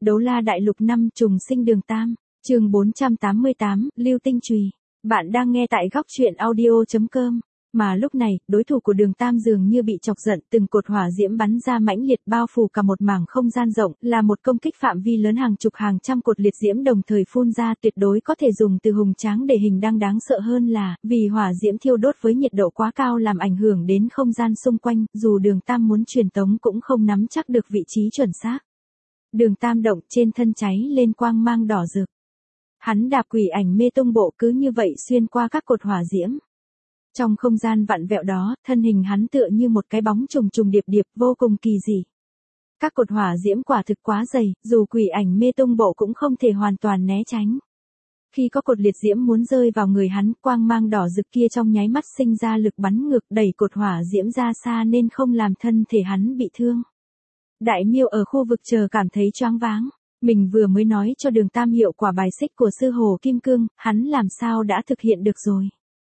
Đấu La Đại Lục 5 trùng sinh Đường Tam, chương 488, Lưu Tinh Chùy. Bạn đang nghe tại góc truyện audio.com. Mà lúc này, đối thủ của Đường Tam dường như bị chọc giận, từng cột hỏa diễm bắn ra mãnh liệt bao phủ cả một mảng không gian rộng, là một công kích phạm vi lớn, hàng chục hàng trăm cột liệt diễm đồng thời phun ra, tuyệt đối có thể dùng từ hùng tráng để hình dung. Đáng sợ hơn là, vì hỏa diễm thiêu đốt với nhiệt độ quá cao làm ảnh hưởng đến không gian xung quanh, dù Đường Tam muốn truyền tống cũng không nắm chắc được vị trí chuẩn xác. Đường Tam động, trên thân cháy lên quang mang đỏ rực. Hắn đạp quỷ ảnh mê tung bộ cứ như vậy xuyên qua các cột hỏa diễm. Trong không gian vặn vẹo đó, thân hình hắn tựa như một cái bóng trùng trùng điệp điệp, vô cùng kỳ dị. Các cột hỏa diễm quả thực quá dày, dù quỷ ảnh mê tung bộ cũng không thể hoàn toàn né tránh. Khi có cột liệt diễm muốn rơi vào người hắn, quang mang đỏ rực kia trong nháy mắt sinh ra lực bắn ngược, đẩy cột hỏa diễm ra xa nên không làm thân thể hắn bị thương. Đại Miêu ở khu vực chờ cảm thấy choáng váng. Mình vừa mới nói cho Đường Tam hiệu quả bài xích của sư Hồ Kim Cương, hắn làm sao đã thực hiện được rồi.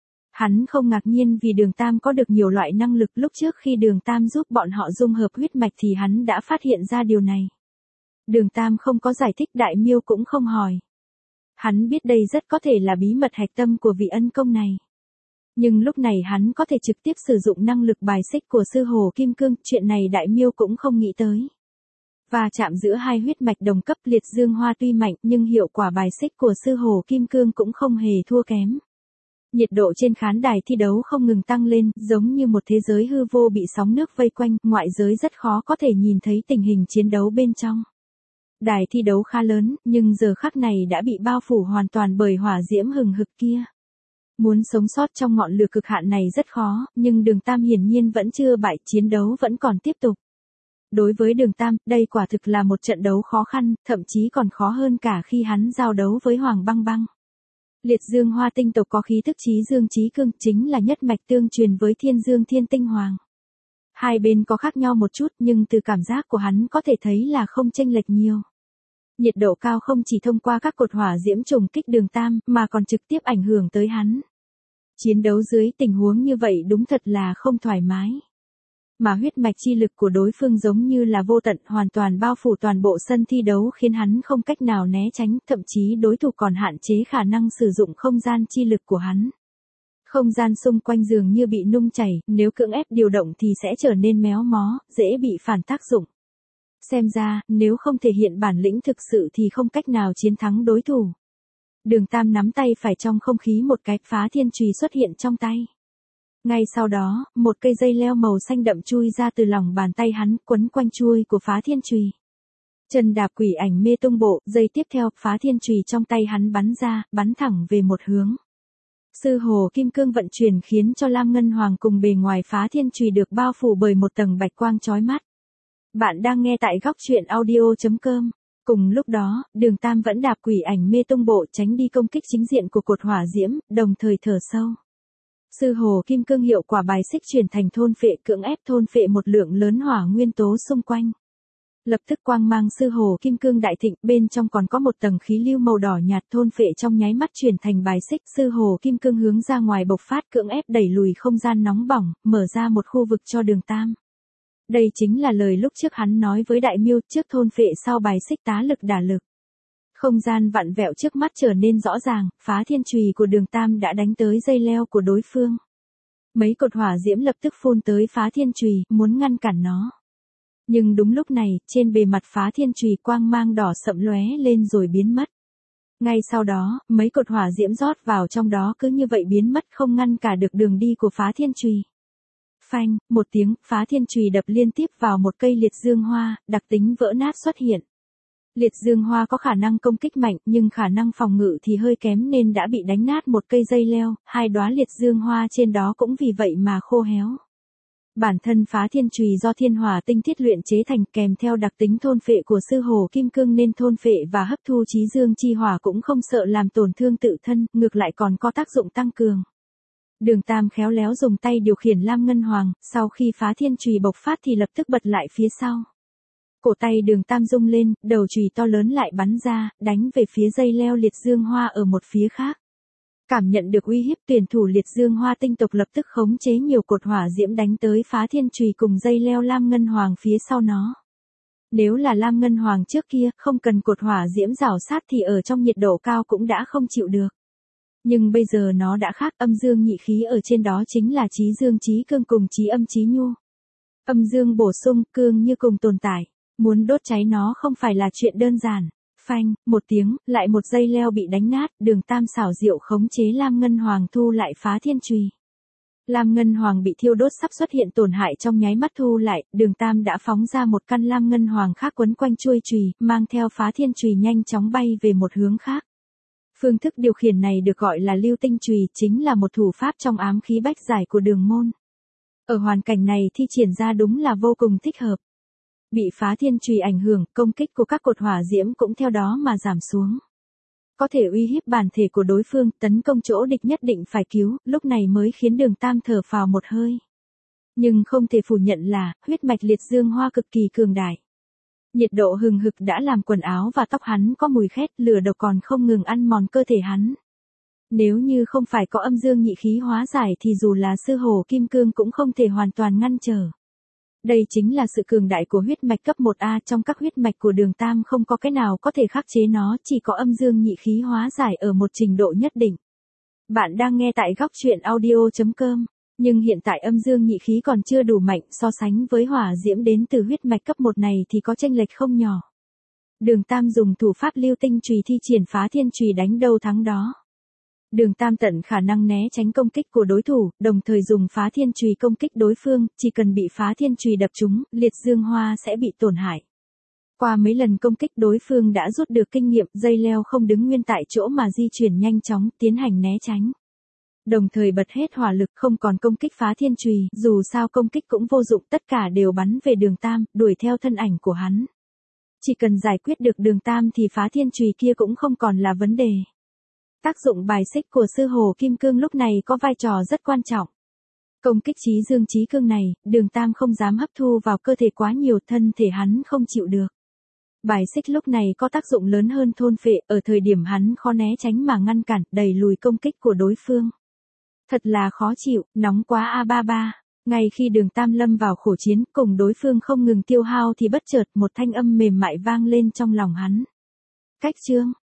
Hắn không ngạc nhiên vì Đường Tam có được nhiều loại năng lực, lúc trước khi Đường Tam giúp bọn họ dung hợp huyết mạch thì hắn đã phát hiện ra điều này. Đường Tam không có giải thích, Đại Miêu cũng không hỏi. Hắn biết đây rất có thể là bí mật hạch tâm của vị ân công này. Nhưng lúc này hắn có thể trực tiếp sử dụng năng lực bài xích của sư Hồ Kim Cương, chuyện này Đại Miêu cũng không nghĩ tới. Và chạm giữa hai huyết mạch đồng cấp, liệt dương hoa tuy mạnh nhưng hiệu quả bài xích của sư Hồ Kim Cương cũng không hề thua kém. Nhiệt độ trên khán đài thi đấu không ngừng tăng lên, giống như một thế giới hư vô bị sóng nước vây quanh, ngoại giới rất khó có thể nhìn thấy tình hình chiến đấu bên trong. Đài thi đấu khá lớn, nhưng giờ khắc này đã bị bao phủ hoàn toàn bởi hỏa diễm hừng hực kia. Muốn sống sót trong ngọn lửa cực hạn này rất khó, nhưng Đường Tam hiển nhiên vẫn chưa bại, chiến đấu vẫn còn tiếp tục. Đối với Đường Tam, đây quả thực là một trận đấu khó khăn, thậm chí còn khó hơn cả khi hắn giao đấu với Hoàng Băng Băng. Liệt Dương Hoa tinh tộc có khí thức Chí Dương Chí Cương, chính là nhất mạch tương truyền với Thiên Dương Thiên Tinh Hoàng. Hai bên có khác nhau một chút nhưng từ cảm giác của hắn có thể thấy là không chênh lệch nhiều. Nhiệt độ cao không chỉ thông qua các cột hỏa diễm trùng kích Đường Tam mà còn trực tiếp ảnh hưởng tới hắn. Chiến đấu dưới tình huống như vậy đúng thật là không thoải mái. Mà huyết mạch chi lực của đối phương giống như là vô tận, hoàn toàn bao phủ toàn bộ sân thi đấu khiến hắn không cách nào né tránh, thậm chí đối thủ còn hạn chế khả năng sử dụng không gian chi lực của hắn. Không gian xung quanh dường như bị nung chảy, nếu cưỡng ép điều động thì sẽ trở nên méo mó, dễ bị phản tác dụng. Xem ra, nếu không thể hiện bản lĩnh thực sự thì không cách nào chiến thắng đối thủ. Đường Tam nắm tay phải trong không khí một cái, phá thiên chùy xuất hiện trong tay. Ngay sau đó, một cây dây leo màu xanh đậm chui ra từ lòng bàn tay hắn, quấn quanh chuôi của phá thiên chùy. Chân đạp quỷ ảnh mê tung bộ, giây tiếp theo, phá thiên chùy trong tay hắn bắn ra, bắn thẳng về một hướng. Sư Hồ Kim Cương vận chuyển khiến cho Lam Ngân Hoàng cùng bề ngoài phá thiên chùy được bao phủ bởi một tầng bạch quang chói mắt. Bạn đang nghe tại góc truyện audio.com. Cùng lúc đó, Đường Tam vẫn đạp quỷ ảnh mê tung bộ tránh đi công kích chính diện của cột hỏa diễm, đồng thời thở sâu. Sư Hồ Kim Cương hiệu quả bài xích chuyển thành thôn phệ, cưỡng ép thôn phệ một lượng lớn hỏa nguyên tố xung quanh. Lập tức quang mang Sư Hồ Kim Cương đại thịnh, bên trong còn có một tầng khí lưu màu đỏ nhạt, thôn phệ trong nháy mắt chuyển thành bài xích. Sư Hồ Kim Cương hướng ra ngoài bộc phát, cưỡng ép đẩy lùi không gian nóng bỏng, mở ra một khu vực cho Đường Tam. Đây chính là lời lúc trước hắn nói với Đại Miêu, trước thôn phệ sau bài xích tá lực đả lực. Không gian vặn vẹo trước mắt trở nên rõ ràng, phá thiên chùy của Đường Tam đã đánh tới dây leo của đối phương. Mấy cột hỏa diễm lập tức phun tới phá thiên chùy, muốn ngăn cản nó. Nhưng đúng lúc này, trên bề mặt phá thiên chùy quang mang đỏ sậm lóe lên rồi biến mất. Ngay sau đó, mấy cột hỏa diễm rót vào trong đó cứ như vậy biến mất, không ngăn cả được đường đi của phá thiên chùy. Phanh, một tiếng, phá thiên chùy đập liên tiếp vào một cây liệt dương hoa, đặc tính vỡ nát xuất hiện. Liệt dương hoa có khả năng công kích mạnh nhưng khả năng phòng ngự thì hơi kém nên đã bị đánh nát một cây dây leo, hai đóa liệt dương hoa trên đó cũng vì vậy mà khô héo. Bản thân phá thiên chùy do thiên hỏa tinh thiết luyện chế thành, kèm theo đặc tính thôn phệ của sư Hồ Kim Cương nên thôn phệ và hấp thu chí dương chi hỏa cũng không sợ làm tổn thương tự thân, ngược lại còn có tác dụng tăng cường. Đường Tam khéo léo dùng tay điều khiển Lam Ngân Hoàng, sau khi phá thiên chùy bộc phát thì lập tức bật lại phía sau. Cổ tay Đường Tam rung lên, đầu chùy to lớn lại bắn ra, đánh về phía dây leo liệt dương hoa ở một phía khác. Cảm nhận được uy hiếp, tuyển thủ liệt dương hoa tinh tộc lập tức khống chế nhiều cột hỏa diễm đánh tới phá thiên chùy cùng dây leo Lam Ngân Hoàng phía sau nó. Nếu là Lam Ngân Hoàng trước kia, không cần cột hỏa diễm rào sát thì ở trong nhiệt độ cao cũng đã không chịu được. Nhưng bây giờ nó đã khác, âm dương nhị khí ở trên đó chính là chí dương chí cương cùng chí âm chí nhu. Âm dương bổ sung, cương như cùng tồn tại. Muốn đốt cháy nó không phải là chuyện đơn giản. Phanh, một tiếng, lại một dây leo bị đánh nát, Đường Tam xảo diệu khống chế Lam Ngân Hoàng thu lại phá thiên chùy. Lam Ngân Hoàng bị thiêu đốt sắp xuất hiện tổn hại trong nháy mắt thu lại, Đường Tam đã phóng ra một căn Lam Ngân Hoàng khác quấn quanh chuôi chùy, mang theo phá thiên chùy nhanh chóng bay về một hướng khác. Phương thức điều khiển này được gọi là lưu tinh chùy, chính là một thủ pháp trong ám khí bách giải của Đường môn. Ở hoàn cảnh này thi triển ra đúng là vô cùng thích hợp. Bị phá thiên chùy ảnh hưởng, công kích của các cột hỏa diễm cũng theo đó mà giảm xuống. Có thể uy hiếp bản thể của đối phương, tấn công chỗ địch nhất định phải cứu, lúc này mới khiến Đường Tam thở phào một hơi. Nhưng không thể phủ nhận là, huyết mạch liệt dương hoa cực kỳ cường đại. Nhiệt độ hừng hực đã làm quần áo và tóc hắn có mùi khét, lửa độc còn không ngừng ăn mòn cơ thể hắn. Nếu như không phải có âm dương nhị khí hóa giải thì dù là sư hổ kim cương cũng không thể hoàn toàn ngăn trở. Đây chính là sự cường đại của huyết mạch cấp 1A, trong các huyết mạch của Đường Tam không có cái nào có thể khắc chế nó, chỉ có âm dương nhị khí hóa giải ở một trình độ nhất định. Bạn đang nghe tại góc truyện audio.com, nhưng hiện tại âm dương nhị khí còn chưa đủ mạnh, so sánh với hỏa diễm đến từ huyết mạch cấp 1 này thì có chênh lệch không nhỏ. Đường Tam dùng thủ pháp lưu tinh chùy thi triển phá thiên chùy đánh đâu thắng đó. Đường Tam tận khả năng né tránh công kích của đối thủ, đồng thời dùng phá thiên chùy công kích đối phương, chỉ cần bị phá thiên chùy đập trúng, liệt dương hoa sẽ bị tổn hại. Qua mấy lần công kích đối phương đã rút được kinh nghiệm, dây leo không đứng nguyên tại chỗ mà di chuyển nhanh chóng, tiến hành né tránh. Đồng thời bật hết hỏa lực, không còn công kích phá thiên chùy, dù sao công kích cũng vô dụng, tất cả đều bắn về Đường Tam, đuổi theo thân ảnh của hắn. Chỉ cần giải quyết được Đường Tam thì phá thiên chùy kia cũng không còn là vấn đề. Tác dụng bài xích của sư hổ kim cương lúc này có vai trò rất quan trọng. Công kích chí dương chí cương này, Đường Tam không dám hấp thu vào cơ thể quá nhiều, thân thể hắn không chịu được. Bài xích lúc này có tác dụng lớn hơn thôn phệ, ở thời điểm hắn khó né tránh mà ngăn cản, đẩy lùi công kích của đối phương. Thật là khó chịu, nóng quá A33. Ngay khi Đường Tam lâm vào khổ chiến, cùng đối phương không ngừng tiêu hao thì bất chợt một thanh âm mềm mại vang lên trong lòng hắn. Cách chương.